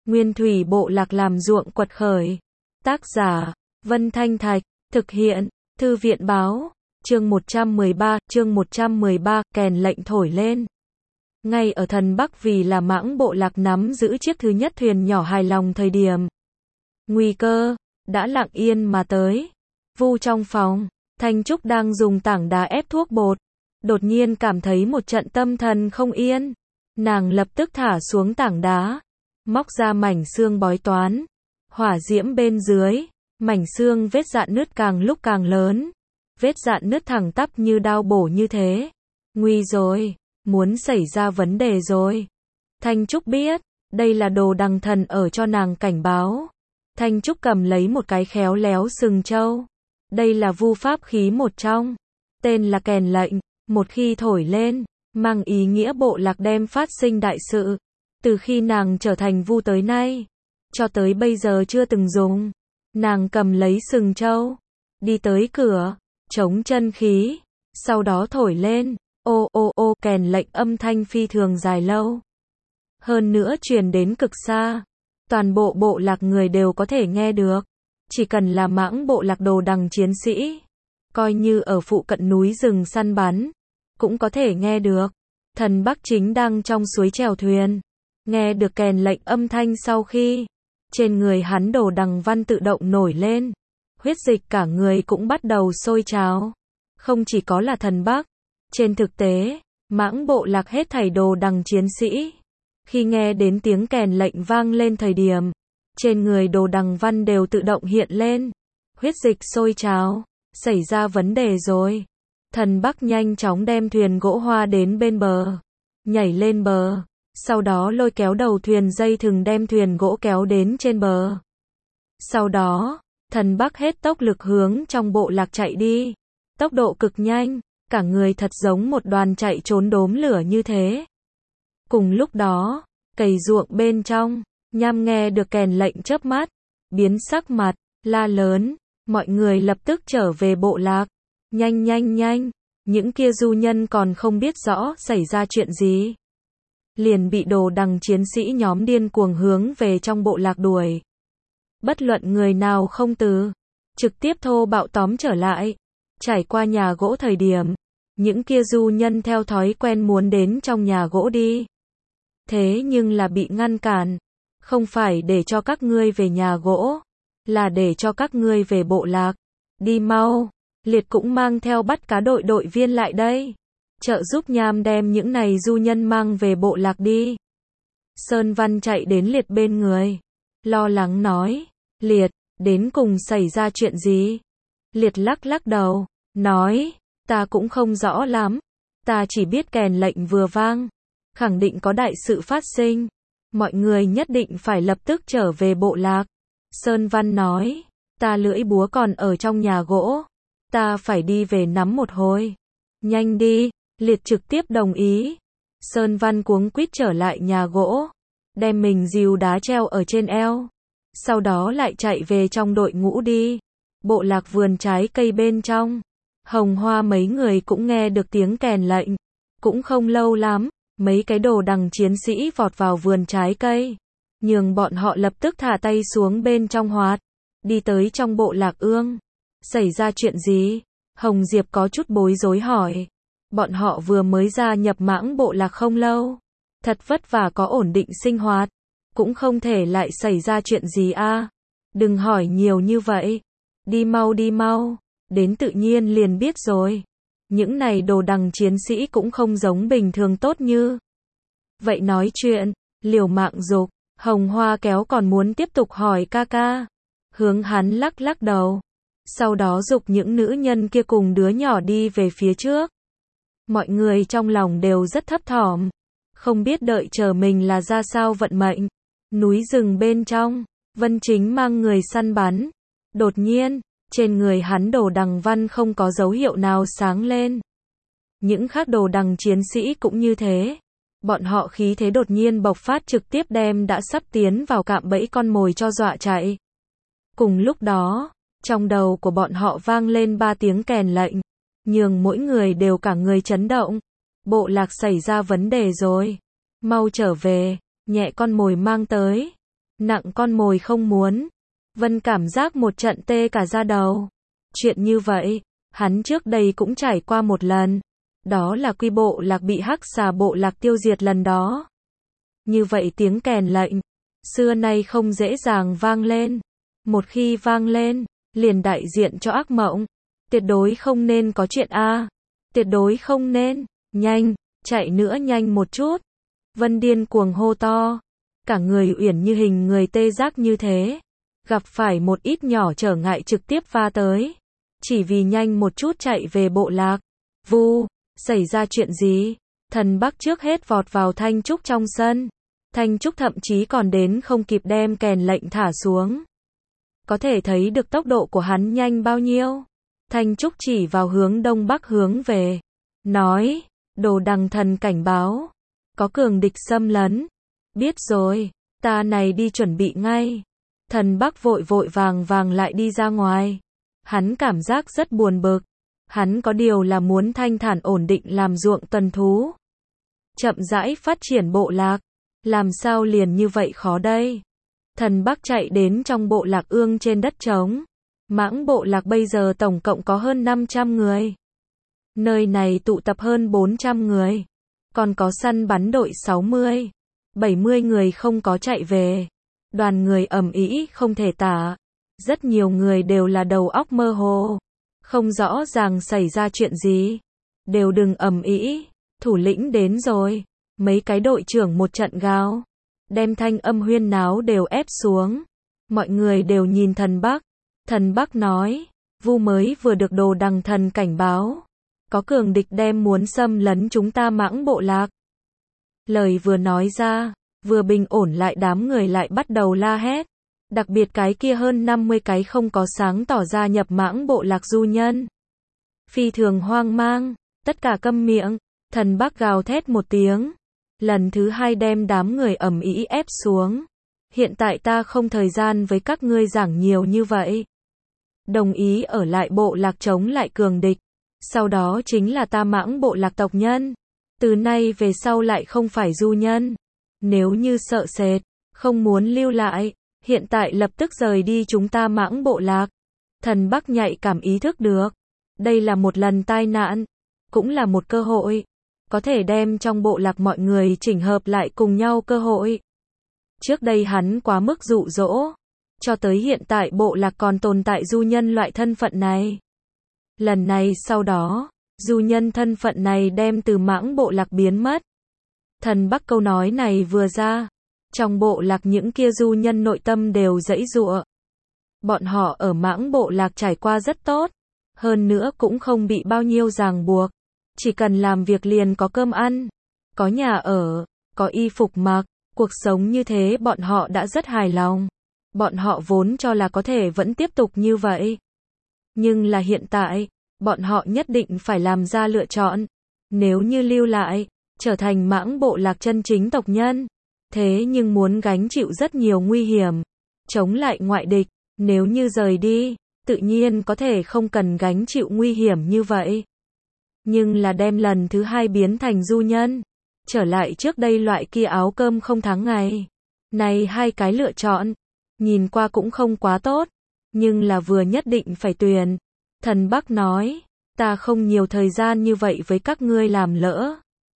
Nguyên thủy bộ lạc làm ruộng quật khởi. Tác giả, Vân Thanh Thạch, thực hiện, Thư viện báo, chương 113, kèn lệnh thổi lên. Ngay ở thần Bắc vì là Mãng bộ lạc nắm giữ chiếc thứ nhất thuyền nhỏ hài lòng thời điểm. Nguy cơ, đã lặng yên mà tới. Vu trong phòng, Thanh Trúc đang dùng tảng đá ép thuốc bột. Đột nhiên cảm thấy một trận tâm thần không yên. Nàng lập tức thả xuống tảng đá. Móc ra mảnh xương bói toán. Hỏa diễm bên dưới. Mảnh xương vết rạn nứt càng lúc càng lớn. Vết rạn nứt thẳng tắp như đao bổ như thế. Nguy rồi. Muốn xảy ra vấn đề rồi. Thanh Trúc biết. Đây là đồ đằng thần ở cho nàng cảnh báo. Thanh Trúc cầm lấy một cái khéo léo sừng trâu. Đây là vu pháp khí một trong. Tên là kèn lệnh. Một khi thổi lên, mang ý nghĩa bộ lạc đem phát sinh đại sự. Từ khi nàng trở thành vu tới nay, cho tới bây giờ chưa từng dùng. Nàng cầm lấy sừng trâu, đi tới cửa, chống chân khí, sau đó thổi lên. Ô ô ô, kèn lệnh âm thanh phi thường dài lâu. Hơn nữa truyền đến cực xa. Toàn bộ bộ lạc người đều có thể nghe được. Chỉ cần là Mãng bộ lạc đồ đằng chiến sĩ, coi như ở phụ cận núi rừng săn bắn, cũng có thể nghe được. Thần Bắc chính đang trong suối chèo thuyền, nghe được kèn lệnh âm thanh sau khi, trên người hắn đồ đằng văn tự động nổi lên. Huyết dịch cả người cũng bắt đầu sôi trào. Không chỉ có là thần Bắc, trên thực tế, Mãng bộ lạc hết thảy đồ đằng chiến sĩ, khi nghe đến tiếng kèn lệnh vang lên thời điểm, trên người đồ đằng văn đều tự động hiện lên. Huyết dịch sôi trào, xảy ra vấn đề rồi. Thần Bắc nhanh chóng đem thuyền gỗ hoa đến bên bờ, nhảy lên bờ, sau đó lôi kéo đầu thuyền dây thừng đem thuyền gỗ kéo đến trên bờ. Sau đó, thần Bắc hết tốc lực hướng trong bộ lạc chạy đi, tốc độ cực nhanh, cả người thật giống một đoàn chạy trốn đốm lửa như thế. Cùng lúc đó, cày ruộng bên trong, Nham nghe được kèn lệnh chớp mắt, biến sắc mặt, la lớn, mọi người lập tức trở về bộ lạc. Nhanh nhanh nhanh, những kia du nhân còn không biết rõ xảy ra chuyện gì. Liền bị đồ đằng chiến sĩ nhóm điên cuồng hướng về trong bộ lạc đuổi. Bất luận người nào không từ, trực tiếp thô bạo tóm trở lại. Trải qua nhà gỗ thời điểm, những kia du nhân theo thói quen muốn đến trong nhà gỗ đi. Thế nhưng là bị ngăn cản. Không phải để cho các ngươi về nhà gỗ, là để cho các ngươi về bộ lạc. Đi mau. Liệt cũng mang theo bắt cá đội viên lại đây. Trợ giúp Nham đem những này du nhân mang về bộ lạc đi. Sơn Văn chạy đến Liệt bên người. Lo lắng nói. Liệt, đến cùng xảy ra chuyện gì? Liệt lắc lắc đầu. Nói, ta cũng không rõ lắm. Ta chỉ biết kèn lệnh vừa vang. Khẳng định có đại sự phát sinh. Mọi người nhất định phải lập tức trở về bộ lạc. Sơn Văn nói. Ta lưỡi búa còn ở trong nhà gỗ. Ta phải đi về nắm một hồi. Nhanh đi, Liệt trực tiếp đồng ý. Sơn Văn cuống quýt trở lại nhà gỗ. Đem mình dìu đá treo ở trên eo. Sau đó lại chạy về trong đội ngũ đi. Bộ lạc vườn trái cây bên trong. Hồng Hoa mấy người cũng nghe được tiếng kèn lệnh. Cũng không lâu lắm, mấy cái đồ đằng chiến sĩ vọt vào vườn trái cây. Nhường bọn họ lập tức thả tay xuống bên trong hoạt. Đi tới trong bộ lạc ương. Xảy ra chuyện gì? Hồng Diệp có chút bối rối hỏi. Bọn họ vừa mới gia nhập Mãng bộ lạc không lâu. Thật vất vả có ổn định sinh hoạt. Cũng không thể lại xảy ra chuyện gì a. Đừng hỏi nhiều như vậy. Đi mau đi mau. Đến tự nhiên liền biết rồi. Những này đồ đằng chiến sĩ cũng không giống bình thường tốt như. Vậy nói chuyện, liều mạng dục. Hồng Hoa kéo còn muốn tiếp tục hỏi ca ca. Hướng hắn lắc lắc đầu. Sau đó giục những nữ nhân kia cùng đứa nhỏ đi về phía trước. Mọi người trong lòng đều rất thấp thỏm. Không biết đợi chờ mình là ra sao vận mệnh. Núi rừng bên trong, Vân Chính mang người săn bắn. Đột nhiên, trên người hắn đồ đằng văn không có dấu hiệu nào sáng lên. Những khác đồ đằng chiến sĩ cũng như thế. Bọn họ khí thế đột nhiên bộc phát trực tiếp đem đã sắp tiến vào cạm bẫy con mồi cho dọa chạy. Cùng lúc đó, trong đầu của bọn họ vang lên 3 tiếng kèn lệnh, nhường mỗi người đều cả người chấn động. Bộ lạc xảy ra vấn đề rồi. Mau trở về, nhẹ con mồi mang tới. nặng con mồi không muốn. Vân cảm giác một trận tê cả da đầu. Chuyện như vậy, hắn trước đây cũng trải qua một lần. Đó là Quy bộ lạc bị Hắc Xà bộ lạc tiêu diệt lần đó. Như vậy tiếng kèn lệnh, xưa nay không dễ dàng vang lên. Một khi vang lên, liền đại diện cho ác mộng. Tuyệt đối không nên có chuyện a. Tuyệt đối không nên. Nhanh, chạy nữa, nhanh một chút. Vân điên cuồng hô to. Cả người uyển như hình người tê giác như thế. Gặp phải một ít nhỏ trở ngại trực tiếp va tới. Chỉ vì nhanh một chút chạy về bộ lạc. Vu, xảy ra chuyện gì? Thần Bắc trước hết vọt vào Thanh Trúc trong sân. Thanh Trúc thậm chí còn đến không kịp đem kèn lệnh thả xuống. Có thể thấy được tốc độ của hắn nhanh bao nhiêu. Thanh Trúc chỉ vào hướng đông bắc hướng về. Nói, Đồ Đằng Thần cảnh báo. Có cường địch xâm lấn. Biết rồi, ta này đi chuẩn bị ngay. Thần Bắc vội vội vàng vàng lại đi ra ngoài. Hắn cảm giác rất buồn bực. Hắn có điều là muốn thanh thản ổn định làm ruộng tuần thú. Chậm rãi phát triển bộ lạc. Làm sao liền như vậy khó đây? Thần Bắc chạy đến trong bộ lạc ương trên đất trống. Mãng bộ lạc bây giờ tổng cộng có hơn 500 người. Nơi này tụ tập hơn 400 người. Còn có săn bắn đội 60, 70 người không có chạy về. Đoàn người ầm ĩ không thể tả. Rất nhiều người đều là đầu óc mơ hồ. Không rõ ràng xảy ra chuyện gì. Đều đừng ầm ĩ, thủ lĩnh đến rồi. Mấy cái đội trưởng một trận gào. Đem thanh âm huyên náo đều ép xuống. Mọi người đều nhìn Thần Bắc. Thần Bắc nói, Vu mới vừa được Đồ Đằng Thần cảnh báo. Có cường địch đem muốn xâm lấn chúng ta Mãng bộ lạc. Lời vừa nói ra, vừa bình ổn lại đám người lại bắt đầu la hét. Đặc biệt cái kia hơn 50 cái không có sáng tỏ ra nhập Mãng bộ lạc du nhân. Phi thường hoang mang, tất cả câm miệng. Thần Bắc gào thét một tiếng. Lần thứ hai đem đám người ầm ĩ ép xuống. Hiện tại ta không thời gian với các ngươi giảng nhiều như vậy. Đồng ý ở lại bộ lạc chống lại cường địch. Sau đó chính là ta Mãng bộ lạc tộc nhân. Từ nay về sau lại không phải du nhân. Nếu như sợ sệt, không muốn lưu lại, hiện tại lập tức rời đi chúng ta Mãng bộ lạc. Thần Bắc nhạy cảm ý thức được. Đây là một lần tai nạn. Cũng là một cơ hội. Có thể đem trong bộ lạc mọi người chỉnh hợp lại cùng nhau cơ hội. Trước đây hắn quá mức dụ dỗ. Cho tới hiện tại bộ lạc còn tồn tại du nhân loại thân phận này. Lần này sau đó, du nhân thân phận này đem từ Mãng bộ lạc biến mất. Thần Bắc câu nói này vừa ra. Trong bộ lạc những kia du nhân nội tâm đều giãy giụa. Bọn họ ở Mãng bộ lạc trải qua rất tốt. Hơn nữa cũng không bị bao nhiêu ràng buộc. Chỉ cần làm việc liền có cơm ăn. Có nhà ở, có y phục mặc. Cuộc sống như thế bọn họ đã rất hài lòng. Bọn họ vốn cho là có thể vẫn tiếp tục như vậy. Nhưng là hiện tại, bọn họ nhất định phải làm ra lựa chọn. Nếu như lưu lại, trở thành Mãng bộ lạc chân chính tộc nhân. Thế nhưng muốn gánh chịu rất nhiều nguy hiểm. Chống lại ngoại địch, nếu như rời đi, tự nhiên có thể không cần gánh chịu nguy hiểm như vậy. Nhưng là đem lần thứ hai biến thành du nhân. Trở lại trước đây loại kia áo cơm không tháng ngày. Này hai cái lựa chọn. Nhìn qua cũng không quá tốt. Nhưng là vừa nhất định phải tuyển. Thần Bắc nói. Ta không nhiều thời gian như vậy với các ngươi làm lỡ.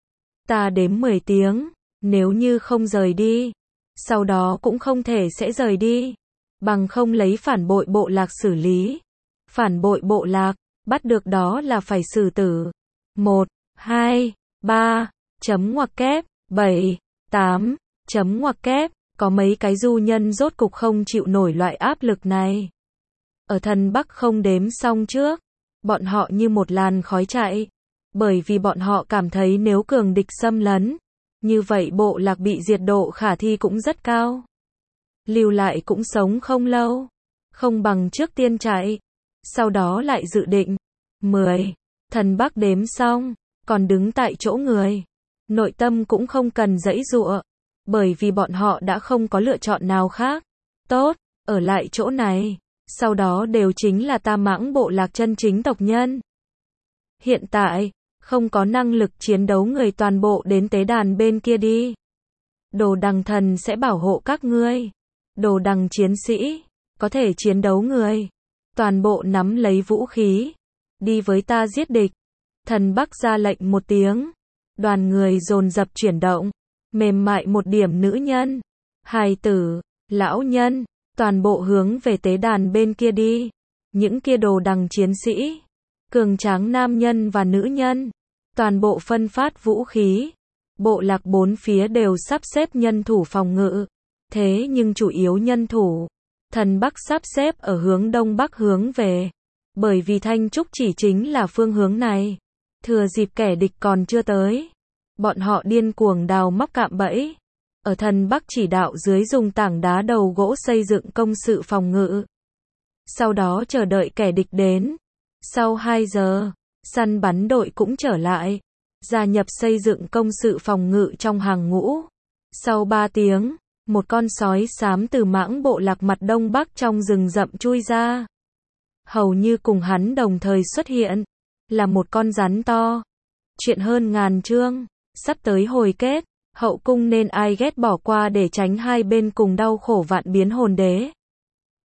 Ta đếm 10 tiếng. Nếu như không rời đi. Sau đó cũng không thể sẽ rời đi. Bằng không lấy phản bội bộ lạc xử lý. Phản bội bộ lạc. Bắt được đó là phải xử tử. 1, 2, 3, chấm ngoặc kép, 7, 8, chấm ngoặc kép, có mấy cái du nhân rốt cục không chịu nổi loại áp lực này. Ở Thần Bắc không đếm xong trước, bọn họ như một làn khói chạy, bởi vì bọn họ cảm thấy nếu cường địch xâm lấn, như vậy bộ lạc bị diệt độ khả thi cũng rất cao. Lưu lại cũng sống không lâu, không bằng trước tiên chạy, sau đó lại dự định. 10. Thần Bắc đếm xong, còn đứng tại chỗ người. Nội tâm cũng không cần giãy giụa, bởi vì bọn họ đã không có lựa chọn nào khác. Tốt, ở lại chỗ này, sau đó đều chính là ta Mãng bộ lạc chân chính tộc nhân. Hiện tại, không có năng lực chiến đấu người toàn bộ đến tế đàn bên kia đi. Đồ Đằng Thần sẽ bảo hộ các ngươi. đồ đằng chiến sĩ, có thể chiến đấu người. Toàn bộ nắm lấy vũ khí, đi với ta giết địch. Thần Bắc ra lệnh một tiếng, đoàn người dồn dập chuyển động, mềm mại một điểm nữ nhân, hài tử, lão nhân, toàn bộ hướng về tế đàn bên kia đi. Những kia đồ đằng chiến sĩ, cường tráng nam nhân và nữ nhân, toàn bộ phân phát vũ khí. Bộ lạc bốn phía đều sắp xếp nhân thủ phòng ngự, thế nhưng chủ yếu nhân thủ, thần Bắc sắp xếp ở hướng đông bắc hướng về, bởi vì Thanh Trúc chỉ chính là phương hướng này. Thừa dịp kẻ địch còn chưa tới, bọn họ điên cuồng đào móc cạm bẫy, ở thần Bắc chỉ đạo dưới dùng tảng đá đầu gỗ xây dựng công sự phòng ngự. Sau đó chờ đợi kẻ địch đến. Sau 2 giờ, săn bắn đội cũng trở lại, gia nhập xây dựng công sự phòng ngự trong hàng ngũ. Sau 3 tiếng, một con sói xám từ mãng bộ lạc mặt đông bắc trong rừng rậm chui ra. Hầu như cùng hắn đồng thời xuất hiện, là một con rắn to. Chuyện hơn ngàn chương, sắp tới hồi kết, hậu cung nên ai ghét bỏ qua để tránh hai bên cùng đau khổ vạn biến hồn đế.